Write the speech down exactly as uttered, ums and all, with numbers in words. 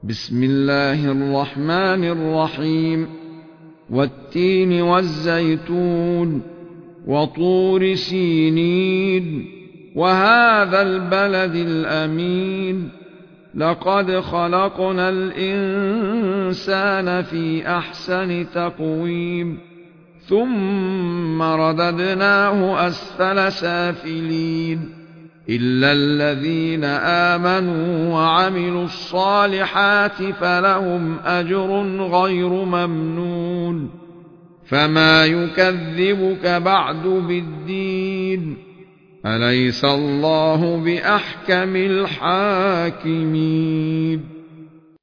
بسم الله الرحمن الرحيم والتين والزيتون وطور سينين وهذا البلد الأمين لقد خلقنا الإنسان في أحسن تقويم ثم رددناه أسفل سافلين إلا الذين آمنوا وعملوا الصالحات فلهم أجر غير ممنون فما يكذبك بعد بالدين أليس الله بأحكم الحاكمين